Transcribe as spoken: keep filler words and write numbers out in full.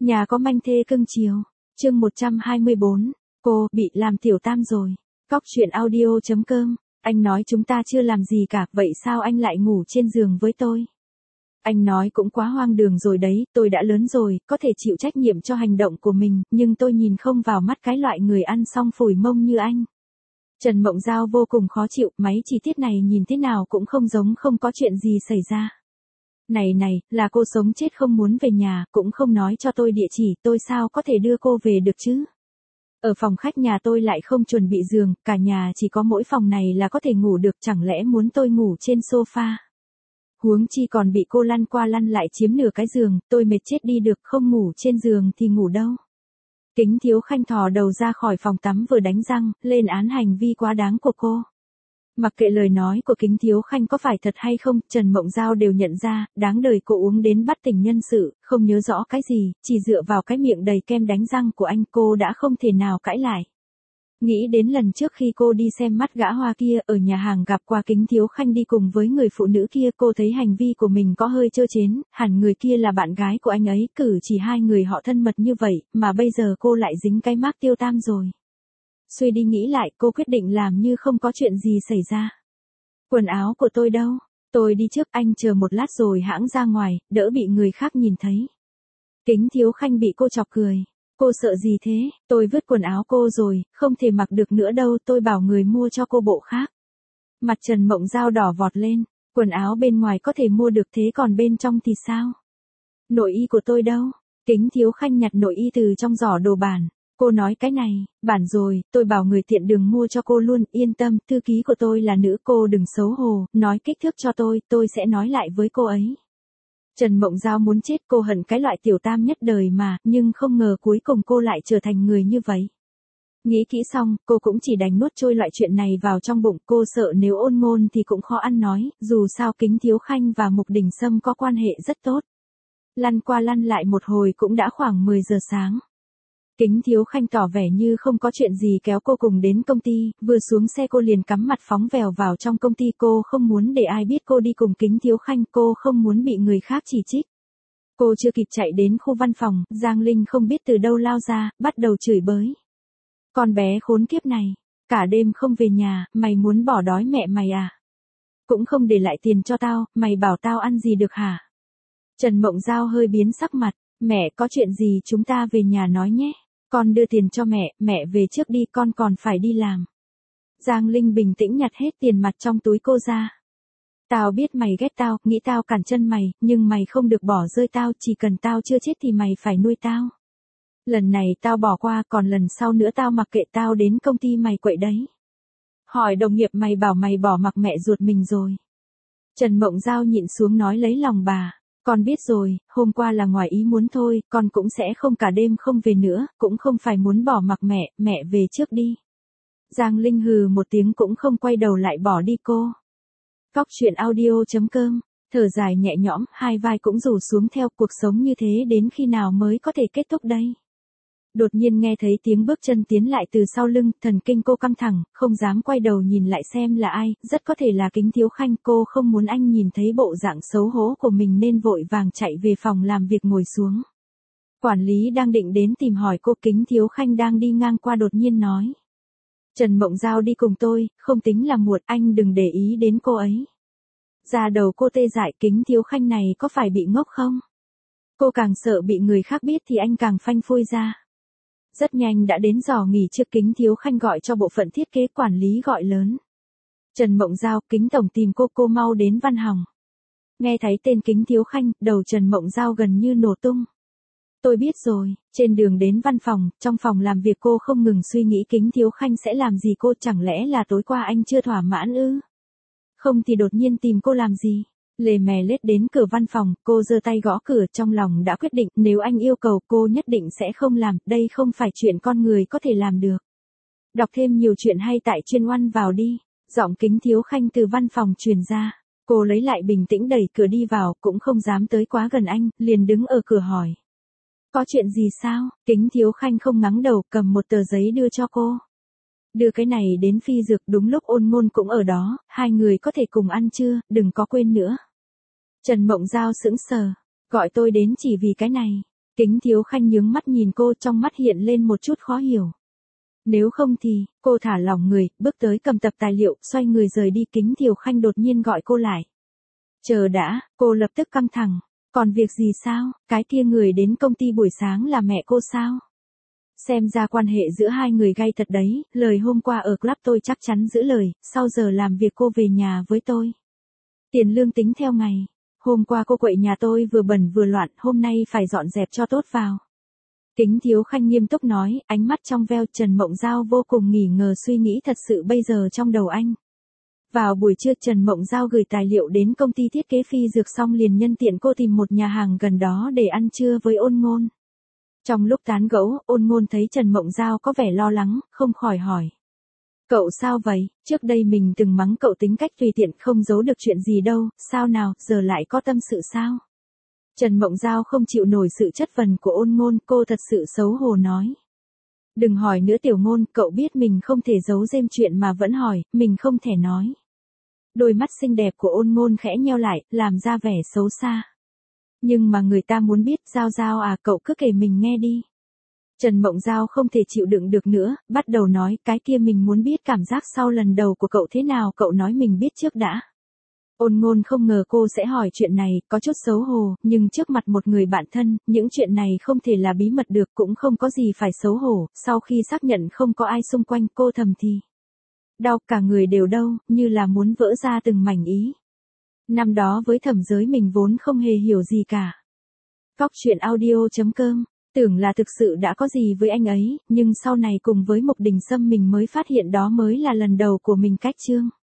Nhà có manh thê cưng chiều. Chương một trăm hai mươi bốn. Cô bị làm tiểu tam rồi. Cóc truyện audio chấm com. Anh nói chúng ta chưa làm gì cả, vậy sao anh lại ngủ trên giường với tôi? Anh nói cũng quá hoang đường rồi đấy, tôi đã lớn rồi, có thể chịu trách nhiệm cho hành động của mình, nhưng tôi nhìn không vào mắt cái loại người ăn xong phủi mông như anh. Trần Mộng Giao vô cùng khó chịu, mấy chi tiết này nhìn thế nào cũng không giống không có chuyện gì xảy ra. Này này, là cô sống chết không muốn về nhà, cũng không nói cho tôi địa chỉ, tôi sao có thể đưa cô về được chứ? Ở phòng khách nhà tôi lại không chuẩn bị giường, cả nhà chỉ có mỗi phòng này là có thể ngủ được, chẳng lẽ muốn tôi ngủ trên sofa? Huống chi còn bị cô lăn qua lăn lại chiếm nửa cái giường, tôi mệt chết đi được, không ngủ trên giường thì ngủ đâu. Kính Thiếu Khanh thò đầu ra khỏi phòng tắm vừa đánh răng, lên án hành vi quá đáng của cô. Mặc kệ lời nói của Kính Thiếu Khanh có phải thật hay không, Trần Mộng Giao đều nhận ra, đáng đời cô uống đến bắt tỉnh nhân sự, không nhớ rõ cái gì, chỉ dựa vào cái miệng đầy kem đánh răng của anh cô đã không thể nào cãi lại. Nghĩ đến lần trước khi cô đi xem mắt gã hoa kia ở nhà hàng gặp qua Kính Thiếu Khanh đi cùng với người phụ nữ kia, cô thấy hành vi của mình có hơi trơ trến, hẳn người kia là bạn gái của anh ấy, cử chỉ hai người họ thân mật như vậy, mà bây giờ cô lại dính cái mác tiêu tam rồi. Suy đi nghĩ lại, cô quyết định làm như không có chuyện gì xảy ra. Quần áo của tôi đâu? Tôi đi trước, anh chờ một lát rồi hãng ra ngoài, đỡ bị người khác nhìn thấy. Kính Thiếu Khanh bị cô chọc cười. Cô sợ gì thế, tôi vứt quần áo cô rồi, không thể mặc được nữa đâu, tôi bảo người mua cho cô bộ khác. Mặt Trần Mộng Giao đỏ vọt lên, quần áo bên ngoài có thể mua được thế còn bên trong thì sao? Nội y của tôi đâu? Kính Thiếu Khanh nhặt nội y từ trong giỏ đồ bản. Cô nói cái này, bản rồi, tôi bảo người tiện đường mua cho cô luôn, yên tâm, thư ký của tôi là nữ, cô đừng xấu hổ, nói kích thước cho tôi, tôi sẽ nói lại với cô ấy. Trần Mộng Giao muốn chết, cô hận cái loại tiểu tam nhất đời mà, nhưng không ngờ cuối cùng cô lại trở thành người như vậy. Nghĩ kỹ xong, cô cũng chỉ đành nuốt trôi loại chuyện này vào trong bụng, cô sợ nếu ôn ngôn thì cũng khó ăn nói, dù sao Kính Thiếu Khanh và Mục Đình Sâm có quan hệ rất tốt. Lăn qua lăn lại một hồi cũng đã khoảng mười giờ sáng. Kính Thiếu Khanh tỏ vẻ như không có chuyện gì kéo cô cùng đến công ty, vừa xuống xe cô liền cắm mặt phóng vèo vào trong công ty, cô không muốn để ai biết cô đi cùng Kính Thiếu Khanh, cô không muốn bị người khác chỉ trích. Cô chưa kịp chạy đến khu văn phòng, Giang Linh không biết từ đâu lao ra, bắt đầu chửi bới. Con bé khốn kiếp này, cả đêm không về nhà, mày muốn bỏ đói mẹ mày à? Cũng không để lại tiền cho tao, mày bảo tao ăn gì được hả? Trần Mộng Giao hơi biến sắc mặt, mẹ có chuyện gì chúng ta về nhà nói nhé. Con đưa tiền cho mẹ, mẹ về trước đi, con còn phải đi làm. Giang Linh bình tĩnh nhặt hết tiền mặt trong túi cô ra. Tao biết mày ghét tao, nghĩ tao cản chân mày, nhưng mày không được bỏ rơi tao, chỉ cần tao chưa chết thì mày phải nuôi tao. Lần này tao bỏ qua, còn lần sau nữa tao mặc kệ, tao đến công ty mày quậy đấy. Hỏi đồng nghiệp mày bảo mày bỏ mặc mẹ ruột mình rồi. Trần Mộng Giao nhịn xuống nói lấy lòng bà. Con biết rồi, hôm qua là ngoài ý muốn thôi, con cũng sẽ không cả đêm không về nữa, cũng không phải muốn bỏ mặc mẹ, mẹ về trước đi. Giang Linh hừ một tiếng cũng không quay đầu lại bỏ đi cô. Cóc truyện audio chấm com, thở dài nhẹ nhõm, hai vai cũng rủ xuống theo, cuộc sống như thế đến khi nào mới có thể kết thúc đây? Đột nhiên nghe thấy tiếng bước chân tiến lại từ sau lưng, thần kinh cô căng thẳng, không dám quay đầu nhìn lại xem là ai, rất có thể là Kính Thiếu Khanh, cô không muốn anh nhìn thấy bộ dạng xấu hổ của mình nên vội vàng chạy về phòng làm việc ngồi xuống. Quản lý đang định đến tìm hỏi cô, Kính Thiếu Khanh đang đi ngang qua đột nhiên nói. Trần Mộng Giao đi cùng tôi, không tính là muộn, anh đừng để ý đến cô ấy. Da đầu cô tê dại, Kính Thiếu Khanh này có phải bị ngốc không? Cô càng sợ bị người khác biết thì anh càng phanh phui ra. Rất nhanh đã đến giờ nghỉ trưa, Kính Thiếu Khanh gọi cho bộ phận thiết kế, quản lý gọi lớn. Trần Mộng Giao, Kính tổng tìm cô, cô mau đến văn phòng. Nghe thấy tên Kính Thiếu Khanh, đầu Trần Mộng Giao gần như nổ tung. Tôi biết rồi, trên đường đến văn phòng, trong phòng làm việc cô không ngừng suy nghĩ Kính Thiếu Khanh sẽ làm gì cô, chẳng lẽ là tối qua anh chưa thỏa mãn ư? Không thì đột nhiên tìm cô làm gì? Lề mè lết đến cửa văn phòng, cô giơ tay gõ cửa, trong lòng đã quyết định, nếu anh yêu cầu cô nhất định sẽ không làm, đây không phải chuyện con người có thể làm được. Đọc thêm nhiều chuyện hay tại chuyên oan vào đi. Giọng Kính Thiếu Khanh từ văn phòng truyền ra. Cô lấy lại bình tĩnh đẩy cửa đi vào, cũng không dám tới quá gần anh, liền đứng ở cửa hỏi. Có chuyện gì sao? Kính Thiếu Khanh không ngắng đầu, cầm một tờ giấy đưa cho cô. Đưa cái này đến Phi Dược, đúng lúc Ôn Ngôn cũng ở đó, hai người có thể cùng ăn trưa, đừng có quên nữa. Trần Mộng Giao sững sờ, gọi tôi đến chỉ vì cái này. Kính Thiếu Khanh nhướng mắt nhìn cô, trong mắt hiện lên một chút khó hiểu. Nếu không thì, cô thả lỏng người, bước tới cầm tập tài liệu, xoay người rời đi. Kính Thiếu Khanh đột nhiên gọi cô lại. Chờ đã, cô lập tức căng thẳng. Còn việc gì sao, cái kia người đến công ty buổi sáng là mẹ cô sao? Xem ra quan hệ giữa hai người gay thật đấy, lời hôm qua ở club tôi chắc chắn giữ lời, sau giờ làm việc cô về nhà với tôi. Tiền lương tính theo ngày. Hôm qua cô quậy nhà tôi vừa bẩn vừa loạn, hôm nay phải dọn dẹp cho tốt vào. Kính Thiếu Khanh nghiêm túc nói, ánh mắt trong veo. Trần Mộng Giao vô cùng nghỉ ngờ suy nghĩ thật sự bây giờ trong đầu anh. Vào buổi trưa Trần Mộng Giao gửi tài liệu đến công ty thiết kế phi dược xong liền nhân tiện cô tìm một nhà hàng gần đó để ăn trưa với Ôn Ngôn. Trong lúc tán gẫu, Ôn Ngôn thấy Trần Mộng Giao có vẻ lo lắng, không khỏi hỏi. Cậu sao vậy, trước đây mình từng mắng cậu tính cách tùy tiện không giấu được chuyện gì đâu, sao nào, giờ lại có tâm sự sao? Trần Mộng Giao không chịu nổi sự chất vấn của Ôn Ngôn, cô thật sự xấu hổ nói. Đừng hỏi nữa Tiểu Ngôn, cậu biết mình không thể giấu giếm chuyện mà vẫn hỏi, mình không thể nói. Đôi mắt xinh đẹp của Ôn Ngôn khẽ nheo lại, làm ra vẻ xấu xa. Nhưng mà người ta muốn biết, Giao Giao à, cậu cứ kể mình nghe đi. Trần Mộng Giao không thể chịu đựng được nữa, bắt đầu nói, cái kia mình muốn biết cảm giác sau lần đầu của cậu thế nào, cậu nói mình biết trước đã. Ôn Ngôn không ngờ cô sẽ hỏi chuyện này, có chút xấu hổ, nhưng trước mặt một người bạn thân, những chuyện này không thể là bí mật được, cũng không có gì phải xấu hổ. Sau khi xác nhận không có ai xung quanh, cô thầm thì. Đau, cả người đều đau, như là muốn vỡ ra từng mảnh ý. Năm đó với Thẩm Giới mình vốn không hề hiểu gì cả. Cóc truyện audio chấm com, tưởng là thực sự đã có gì với anh ấy, nhưng sau này cùng với Mục Đình Sâm mình mới phát hiện đó mới là lần đầu của mình cách Trương.